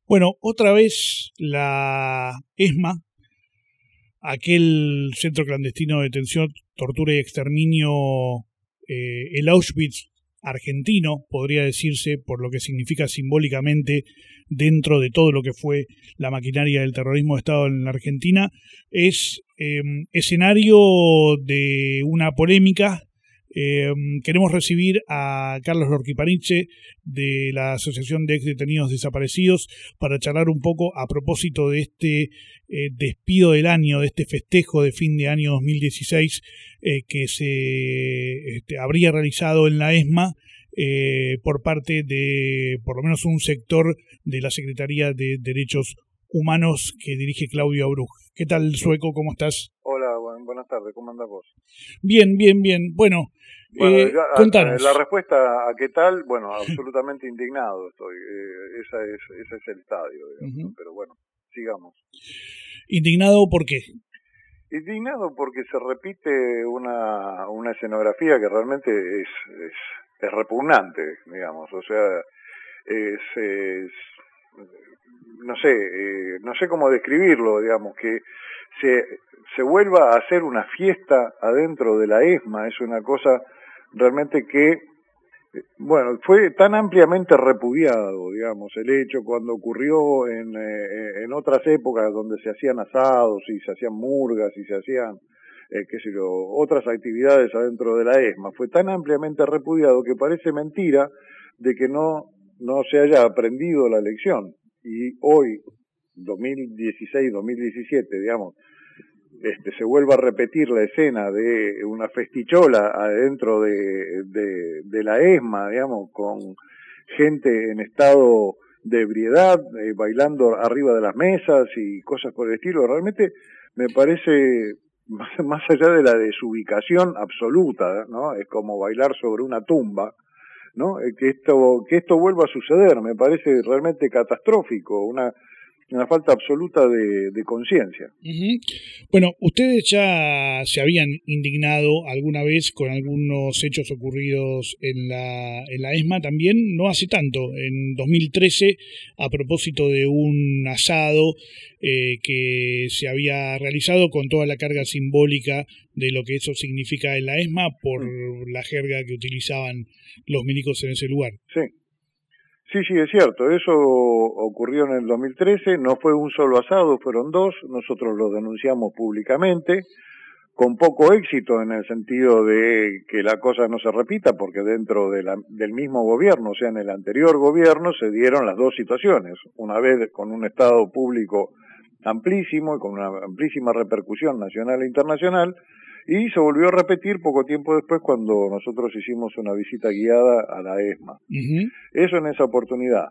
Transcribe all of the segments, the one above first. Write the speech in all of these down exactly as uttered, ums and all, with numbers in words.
Bueno, otra vez la ESMA, aquel centro clandestino de detención, tortura y exterminio, eh, el Auschwitz argentino, podría decirse, por lo que significa simbólicamente dentro de todo lo que fue la maquinaria del terrorismo de Estado en la Argentina, es eh, escenario de una polémica. Eh, queremos recibir a Carlos Lorquipaniche de la Asociación de Ex Detenidos Desaparecidos para charlar un poco a propósito de este eh, despido del año, de este festejo de fin de año dos mil dieciséis eh, que se este, habría realizado en la ESMA eh, por parte de por lo menos un sector de la Secretaría de Derechos Humanos que dirige Claudio Abruj. ¿Qué tal, Sueco? ¿Cómo estás? Hola, buen, buenas tardes, ¿cómo andás vos? Bien, bien, bien. Bueno, bueno eh, ya, contanos. La respuesta a qué tal, bueno, absolutamente indignado estoy. Eh, esa es, ese es el estadio, digamos, uh-huh. Pero bueno, sigamos. ¿Indignado por qué? Indignado porque se repite una, una escenografía que realmente es, es, es repugnante, digamos, o sea, es... es no sé, eh, no sé cómo describirlo, digamos, que se, se vuelva a hacer una fiesta adentro de la ESMA, es una cosa realmente que, bueno, fue tan ampliamente repudiado, digamos, el hecho cuando ocurrió en, eh, en otras épocas donde se hacían asados y se hacían murgas y se hacían, eh, qué sé yo, otras actividades adentro de la ESMA, fue tan ampliamente repudiado que parece mentira de que no, no se haya aprendido la lección. Y hoy, dos mil dieciséis, dos mil diecisiete, digamos, este, se vuelva a repetir la escena de una festichola adentro de, de, de la ESMA, digamos, con gente en estado de ebriedad, eh, bailando arriba de las mesas y cosas por el estilo, realmente me parece, más, más allá de la desubicación absoluta, ¿no? Es como bailar sobre una tumba, ¿no? Que esto que esto vuelva a suceder me parece realmente catastrófico, una una falta absoluta de, de conciencia. Uh-huh. Bueno, ustedes ya se habían indignado alguna vez con algunos hechos ocurridos en la, en la ESMA también, no hace tanto, en dos mil trece, a propósito de un asado eh, que se había realizado con toda la carga simbólica de lo que eso significa en la ESMA por mm. la jerga que utilizaban los milicos en ese lugar. Sí. Sí, sí, es cierto, eso ocurrió en el dos mil trece, no fue un solo asado, fueron dos, nosotros lo denunciamos públicamente, con poco éxito en el sentido de que la cosa no se repita, porque dentro de la, del mismo gobierno, o sea, en el anterior gobierno, se dieron las dos situaciones, una vez con un Estado público amplísimo y con una amplísima repercusión nacional e internacional, y se volvió a repetir poco tiempo después cuando nosotros hicimos una visita guiada a la ESMA. Uh-huh. Eso en esa oportunidad.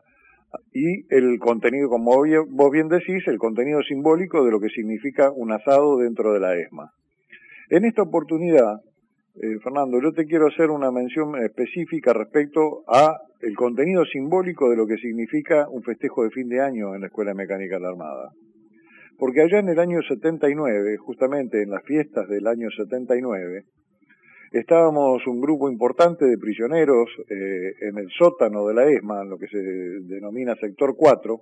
Y el contenido, como vos bien decís, el contenido simbólico de lo que significa un asado dentro de la ESMA. En esta oportunidad, eh, Fernando, yo te quiero hacer una mención específica respecto a el contenido simbólico de lo que significa un festejo de fin de año en la Escuela Mecánica de la Armada. Porque allá en el año setenta y nueve, justamente en las fiestas del año setenta y nueve, estábamos un grupo importante de prisioneros eh, en el sótano de la ESMA, en lo que se denomina sector cuatro,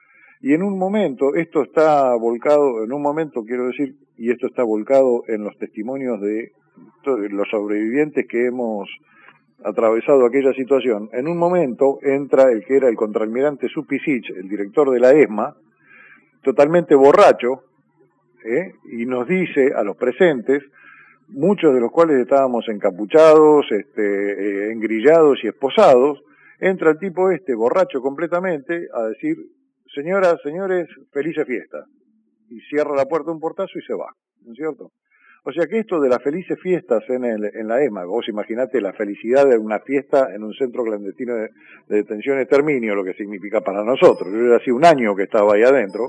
y en un momento, esto está volcado, en un momento quiero decir, y esto está volcado en los testimonios de los sobrevivientes que hemos atravesado aquella situación, en un momento entra el que era el contraalmirante Supisic, el director de la ESMA, totalmente borracho, ¿eh? Y nos dice a los presentes, muchos de los cuales estábamos encapuchados, este, eh, engrillados y esposados, entra el tipo este, borracho completamente, a decir, señoras, señores, felices fiestas, y cierra la puerta de un portazo y se va, ¿no es cierto? O sea que esto de las felices fiestas en, el, en la ESMA, vos imaginate la felicidad de una fiesta en un centro clandestino de, de detención y exterminio, lo que significa para nosotros, yo hace un año que estaba ahí adentro,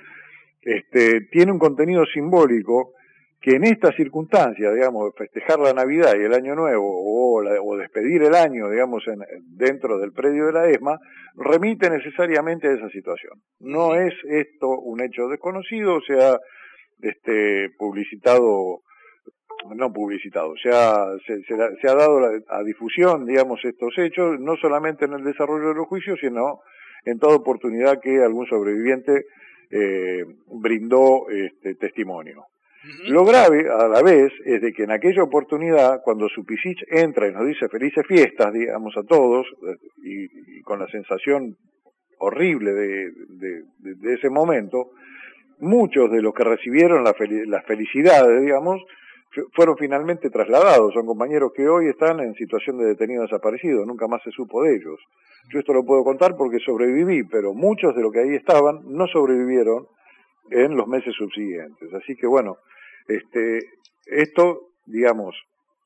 Este, tiene un contenido simbólico que en estas circunstancias, digamos, festejar la Navidad y el Año Nuevo o, la, o despedir el año, digamos, en, dentro del predio de la ESMA, remite necesariamente a esa situación. No es esto un hecho desconocido, se ha este, publicitado, no publicitado, se ha, se, se, se ha dado la, a difusión, digamos, estos hechos, no solamente en el desarrollo de los juicios, sino en toda oportunidad que algún sobreviviente eh, brindó este, testimonio. Uh-huh. Lo grave, a la vez, es de que en aquella oportunidad, cuando Supicic entra y nos dice felices fiestas, digamos, a todos, y, y con la sensación horrible de, de, de, de ese momento, muchos de los que recibieron la fel- las felicidades, digamos, fueron finalmente trasladados. Son compañeros que hoy están en situación de detenido desaparecido, nunca más se supo de ellos. Yo esto lo puedo contar porque sobreviví, pero muchos de los que ahí estaban no sobrevivieron en los meses subsiguientes. Así que bueno, este, esto, digamos,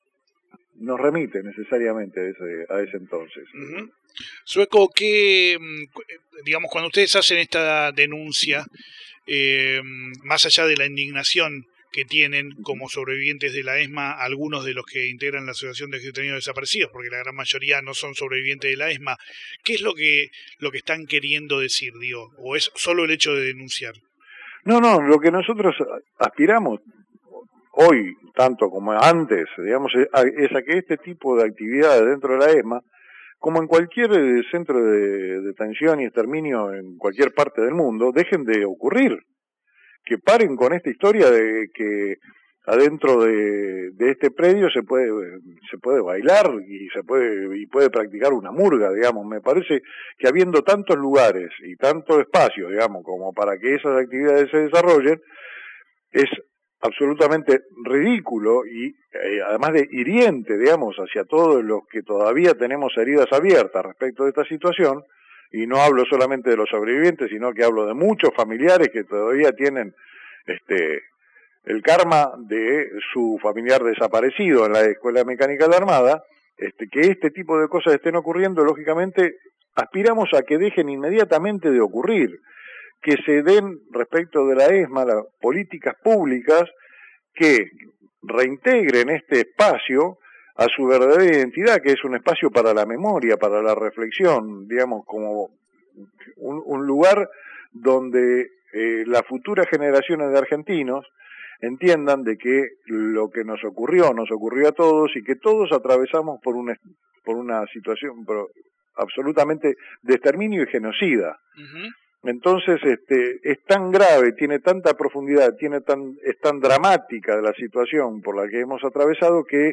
nos remite necesariamente a ese, a ese entonces. Uh-huh. Sueco, que, digamos, cuando ustedes hacen esta denuncia, eh, más allá de la indignación que tienen como sobrevivientes de la ESMA algunos de los que integran la Asociación de Detenidos Desaparecidos, porque la gran mayoría no son sobrevivientes de la ESMA, ¿qué es lo que lo que están queriendo decir, digo? ¿O es solo el hecho de denunciar? No, no, lo que nosotros aspiramos hoy, tanto como antes, digamos, es a que este tipo de actividades dentro de la ESMA, como en cualquier centro de detención y exterminio en cualquier parte del mundo, dejen de ocurrir. Que paren con esta historia de que adentro de, de este predio se puede se puede bailar y se puede y puede practicar una murga, digamos. Me parece que habiendo tantos lugares y tanto espacio, digamos, como para que esas actividades se desarrollen, es absolutamente ridículo y eh, además de hiriente, digamos, hacia todos los que todavía tenemos heridas abiertas respecto de esta situación. Y no hablo solamente de los sobrevivientes, sino que hablo de muchos familiares que todavía tienen este el karma de su familiar desaparecido en la Escuela Mecánica de la Armada, este, que este tipo de cosas estén ocurriendo, lógicamente aspiramos a que dejen inmediatamente de ocurrir, que se den respecto de la ESMA las políticas públicas que reintegren este espacio a su verdadera identidad, que es un espacio para la memoria, para la reflexión, digamos, como un, un lugar donde eh, las futuras generaciones de argentinos entiendan de que lo que nos ocurrió, nos ocurrió a todos y que todos atravesamos por una, por una situación pero, absolutamente de exterminio y genocida. Uh-huh. Entonces, este, es tan grave, tiene tanta profundidad, tiene tan, es tan dramática la situación por la que hemos atravesado que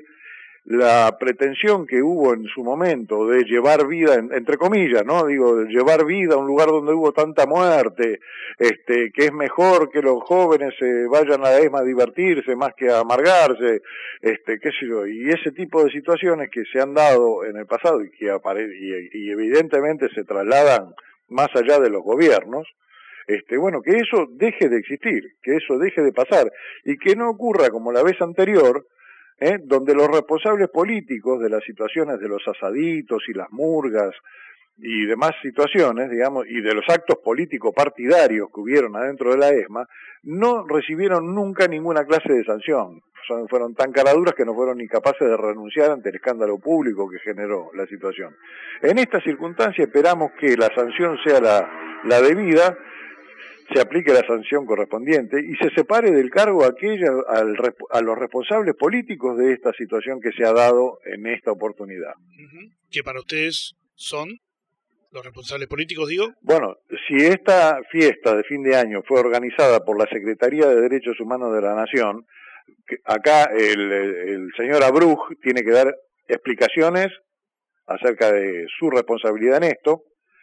la pretensión que hubo en su momento de llevar vida, entre comillas, ¿no? Digo, de llevar vida a un lugar donde hubo tanta muerte, este, que es mejor que los jóvenes se vayan a la ESMA a divertirse más que a amargarse, este, qué sé yo, y ese tipo de situaciones que se han dado en el pasado y que apare- y, y evidentemente se trasladan más allá de los gobiernos, este, bueno, que eso deje de existir, que eso deje de pasar, y que no ocurra como la vez anterior, ¿Eh? donde los responsables políticos de las situaciones de los asaditos y las murgas y demás situaciones, digamos, y de los actos políticos partidarios que hubieron adentro de la ESMA, no recibieron nunca ninguna clase de sanción. Son, fueron tan caraduras que no fueron ni capaces de renunciar ante el escándalo público que generó la situación. En esta circunstancia esperamos que la sanción sea la, la debida, se aplique la sanción correspondiente y se separe del cargo aquella al, a los responsables políticos de esta situación que se ha dado en esta oportunidad. Uh-huh. ¿Que para ustedes son los responsables políticos, digo? Bueno, si esta fiesta de fin de año fue organizada por la Secretaría de Derechos Humanos de la Nación, acá el, el señor Abruj tiene que dar explicaciones acerca de su responsabilidad en esto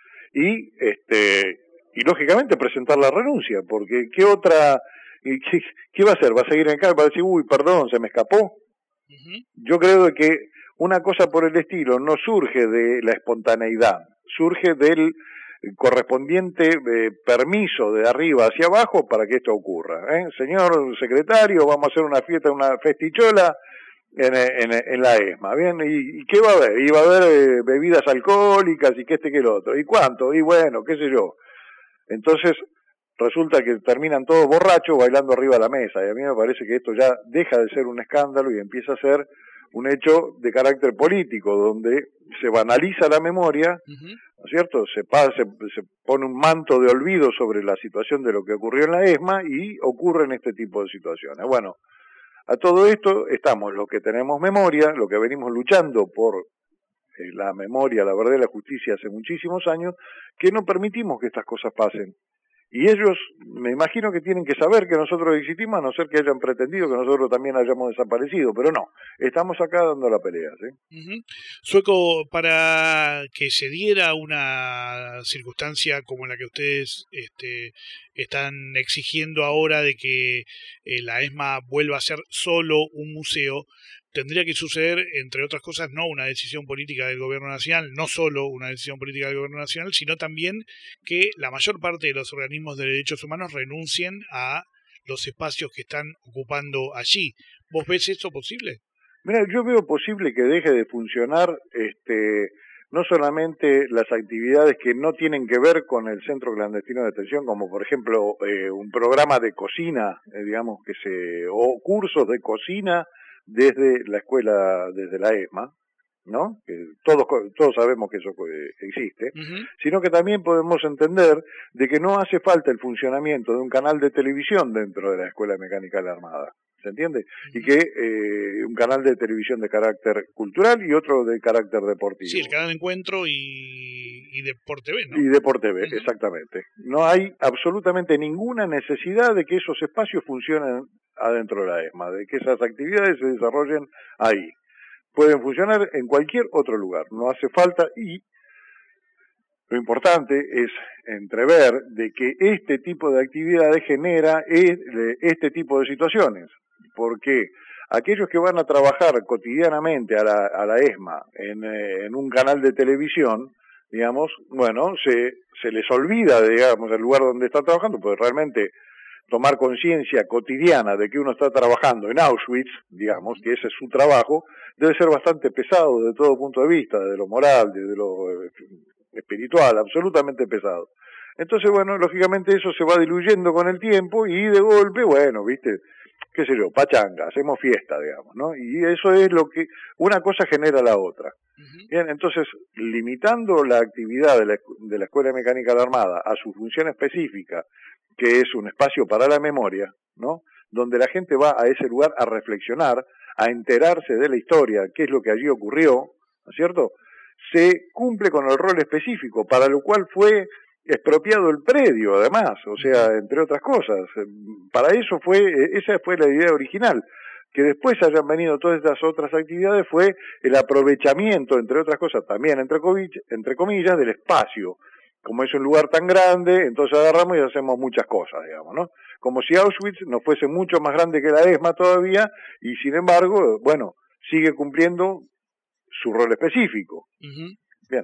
y este y lógicamente presentar la renuncia, porque ¿qué otra, qué, qué va a hacer? ¿Va a seguir en casa? ¿Va a decir, uy, perdón, se me escapó? Uh-huh. Yo creo que una cosa por el estilo no surge de la espontaneidad, surge del correspondiente eh, permiso de arriba hacia abajo para que esto ocurra. ¿eh? Señor secretario, vamos a hacer una fiesta, una festichola en, en, en la ESMA, ¿bien? ¿Y, y qué va a haber? Y va a haber eh, bebidas alcohólicas y que este que el otro. ¿Y cuánto? Y bueno, qué sé yo. Entonces, resulta que terminan todos borrachos bailando arriba de la mesa, y a mí me parece que esto ya deja de ser un escándalo y empieza a ser un hecho de carácter político, donde se banaliza la memoria, uh-huh. ¿no es cierto? Se, se, se pone un manto de olvido sobre la situación de lo que ocurrió en la ESMA y ocurren este tipo de situaciones. Bueno, a todo esto estamos los que tenemos memoria, los que venimos luchando por la memoria, la verdad y la justicia hace muchísimos años, que no permitimos que estas cosas pasen. Y ellos, me imagino que tienen que saber que nosotros existimos, a no ser que hayan pretendido que nosotros también hayamos desaparecido, pero no, estamos acá dando la pelea, ¿sí? Uh-huh. Sueco, para que se diera una circunstancia como la que ustedes este, están exigiendo ahora de que eh, la ESMA vuelva a ser solo un museo, tendría que suceder, entre otras cosas, no una decisión política del gobierno nacional, no solo una decisión política del gobierno nacional, sino también que la mayor parte de los organismos de derechos humanos renuncien a los espacios que están ocupando allí. ¿Vos ves esto posible? Mira, yo veo posible que deje de funcionar este no solamente las actividades que no tienen que ver con el centro clandestino de detención, como por ejemplo eh, un programa de cocina, eh, digamos que se o cursos de cocina desde la escuela, desde la ESMA, ¿no? Que todos todos sabemos que eso existe, uh-huh. Sino que también podemos entender de que no hace falta el funcionamiento de un canal de televisión dentro de la Escuela Mecánica de la Armada, ¿se entiende? Uh-huh. Y que eh, un canal de televisión de carácter cultural y otro de carácter deportivo. Sí, el canal de Encuentro y, y Deporte B, ¿no? Y Deporte B, uh-huh. Exactamente. No hay absolutamente ninguna necesidad de que esos espacios funcionen adentro de la ESMA, de que esas actividades se desarrollen ahí. Pueden funcionar en cualquier otro lugar, no hace falta, y lo importante es entrever de que este tipo de actividades genera este tipo de situaciones, porque aquellos que van a trabajar cotidianamente a la, a la ESMA en, en un canal de televisión, digamos, bueno, se, se les olvida, digamos, el lugar donde están trabajando, porque realmente tomar conciencia cotidiana de que uno está trabajando en Auschwitz, digamos, que ese es su trabajo, debe ser bastante pesado desde todo punto de vista, de lo moral, de lo espiritual, absolutamente pesado. Entonces, bueno, lógicamente eso se va diluyendo con el tiempo y de golpe, bueno, viste, qué sé yo, pachanga, hacemos fiesta, digamos, ¿no? Y eso es lo que, una cosa genera la otra. Uh-huh. Bien, entonces, limitando la actividad de la, de la Escuela Mecánica de la Armada a su función específica, que es un espacio para la memoria, ¿no? Donde la gente va a ese lugar a reflexionar, a enterarse de la historia, qué es lo que allí ocurrió, ¿no es cierto? Se cumple con el rol específico, para lo cual fue expropiado el predio, además, o sea, entre otras cosas. Para eso fue, esa fue la idea original. Que después hayan venido todas estas otras actividades fue el aprovechamiento, entre otras cosas, también entre comillas, entre comillas del espacio. Como es un lugar tan grande, entonces agarramos y hacemos muchas cosas, digamos, ¿no? Como si Auschwitz no fuese mucho más grande que la ESMA todavía, y sin embargo, bueno, sigue cumpliendo su rol específico. Uh-huh. Bien.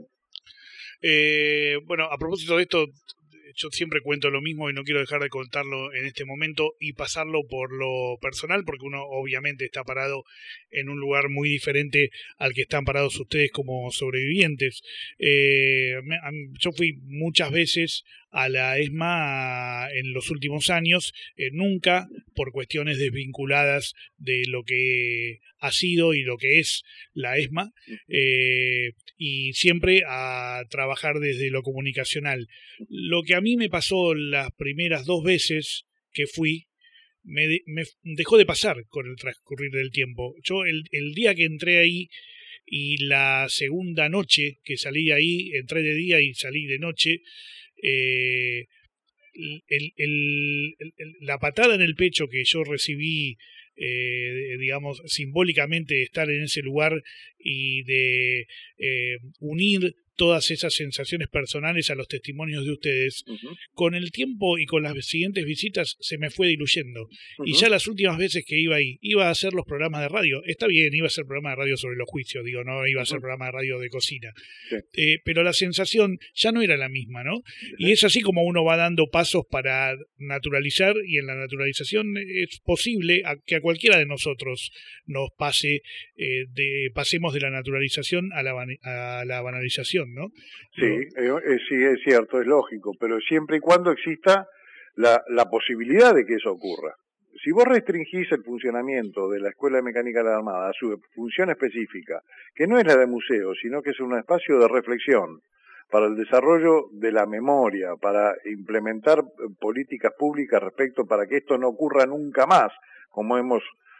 Eh, bueno, a propósito de esto, yo siempre cuento lo mismo y no quiero dejar de contarlo en este momento y pasarlo por lo personal, porque uno obviamente está parado en un lugar muy diferente al que están parados ustedes como sobrevivientes. Eh, yo fui muchas veces a la ESMA en los últimos años, eh, nunca por cuestiones desvinculadas de lo que ha sido y lo que es la ESMA, eh, y siempre a trabajar desde lo comunicacional. Lo que a mí me pasó las primeras dos veces que fui, me, me dejó de pasar con el transcurrir del tiempo. Yo el, el día que entré ahí y la segunda noche que salí ahí, entré de día y salí de noche, eh, el, el, el, la patada en el pecho que yo recibí, eh, digamos, simbólicamente de estar en ese lugar y de eh, unir todas esas sensaciones personales a los testimonios de ustedes, uh-huh. Con el tiempo y con las siguientes visitas se me fue diluyendo. Uh-huh. Y ya las últimas veces que iba ahí, iba a hacer los programas de radio. Está bien, iba a hacer programa de radio sobre los juicios, digo, no iba a hacer uh-huh. programa de radio de cocina. Sí. Eh, pero la sensación ya no era la misma, ¿no? Uh-huh. Y es así como uno va dando pasos para naturalizar, y en la naturalización es posible a que a cualquiera de nosotros nos pase, eh, de, pasemos de la naturalización a la, a la banalización, ¿no? Sí, eh, sí, es cierto, es lógico, pero siempre y cuando exista la, la posibilidad de que eso ocurra. Si vos restringís el funcionamiento de la Escuela de Mecánica de la Armada a su función específica, que no es la de museo, sino que es un espacio de reflexión para el desarrollo de la memoria, para implementar políticas públicas respecto para que esto no ocurra nunca más, como hemos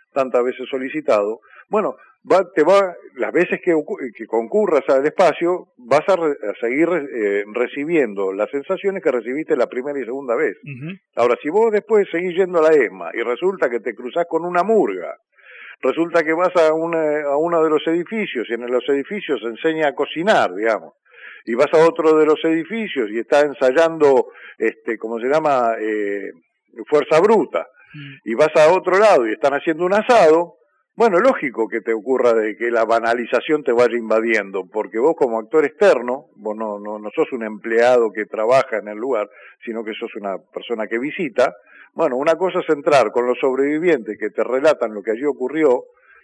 tantas veces solicitado, bueno, va, te va, las veces que, que concurras al espacio, vas a, re, a seguir eh, recibiendo las sensaciones que recibiste la primera y segunda vez. Uh-huh. Ahora, si vos después seguís yendo a la ESMA y resulta que te cruzás con una murga, resulta que vas a, una, a uno de los edificios y en los edificios se enseña a cocinar, digamos, y vas a otro de los edificios y está ensayando, este, ¿cómo se llama?, eh, fuerza bruta, y vas a otro lado y están haciendo un asado, bueno, lógico que te ocurra de que la banalización te vaya invadiendo, porque vos como actor externo, vos no, no, no sos un empleado que trabaja en el lugar, sino que sos una persona que visita. Bueno, una cosa es entrar con los sobrevivientes que te relatan lo que allí ocurrió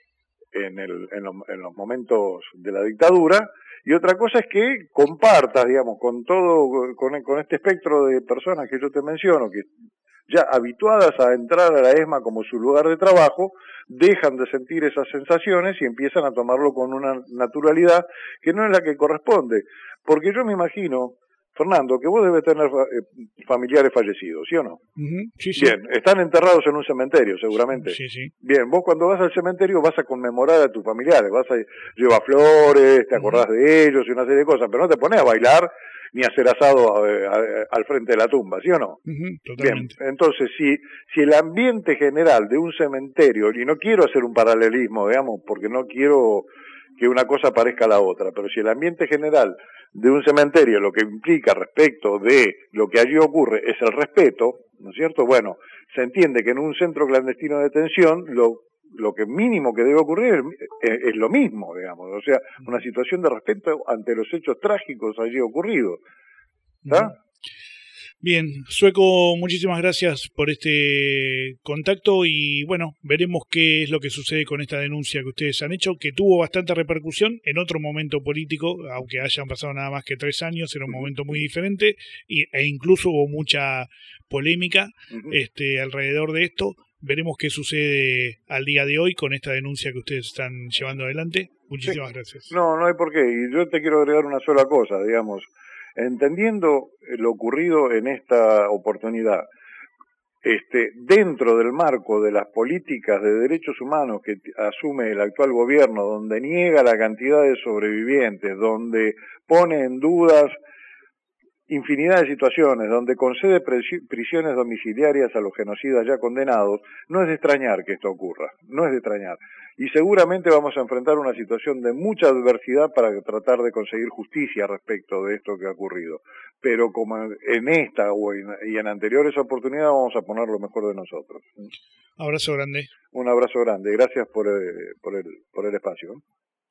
en, el, en, lo, en los momentos de la dictadura, y otra cosa es que compartas, digamos, con todo, con, con este espectro de personas que yo te menciono, que ya habituadas a entrar a la ESMA como su lugar de trabajo, dejan de sentir esas sensaciones y empiezan a tomarlo con una naturalidad que no es la que corresponde. Porque yo me imagino, Fernando, que vos debes tener eh, familiares fallecidos, ¿sí o no? Uh-huh. Sí, sí. Bien, están enterrados en un cementerio, seguramente. Sí, sí. Bien, vos cuando vas al cementerio vas a conmemorar a tus familiares, vas a llevar flores, te acordás uh-huh. de ellos y una serie de cosas, pero no te pones a bailar ni a hacer asado a, a, a, al frente de la tumba, ¿sí o no? Uh-huh, totalmente. Bien, entonces, si, si el ambiente general de un cementerio, y no quiero hacer un paralelismo, digamos, porque no quiero que una cosa parezca a la otra, pero si el ambiente general de un cementerio lo que implica respecto de lo que allí ocurre es el respeto, ¿no es cierto? Bueno, se entiende que en un centro clandestino de detención lo lo que mínimo que debe ocurrir es, es, es lo mismo, digamos, o sea, una situación de respeto ante los hechos trágicos allí ocurridos. ¿Está? Bien, Sueco, muchísimas gracias por este contacto y bueno, veremos qué es lo que sucede con esta denuncia que ustedes han hecho, que tuvo bastante repercusión en otro momento político, aunque hayan pasado nada más que tres años, era un momento muy diferente y, e incluso hubo mucha polémica uh-huh. este, alrededor de esto. Veremos qué sucede al día de hoy con esta denuncia que ustedes están llevando adelante. Muchísimas sí. gracias. No, no hay por qué. Y yo te quiero agregar una sola cosa, digamos. Entendiendo lo ocurrido en esta oportunidad, este, dentro del marco de las políticas de derechos humanos que asume el actual gobierno, donde niega la cantidad de sobrevivientes, donde pone en dudas infinidad de situaciones, donde concede prisiones domiciliarias a los genocidas ya condenados, no es de extrañar que esto ocurra, no es de extrañar. Y seguramente vamos a enfrentar una situación de mucha adversidad para tratar de conseguir justicia respecto de esto que ha ocurrido. Pero como en esta o en, y en anteriores oportunidades vamos a poner lo mejor de nosotros. Abrazo grande. Un abrazo grande. Gracias por, eh, por, el, por el espacio.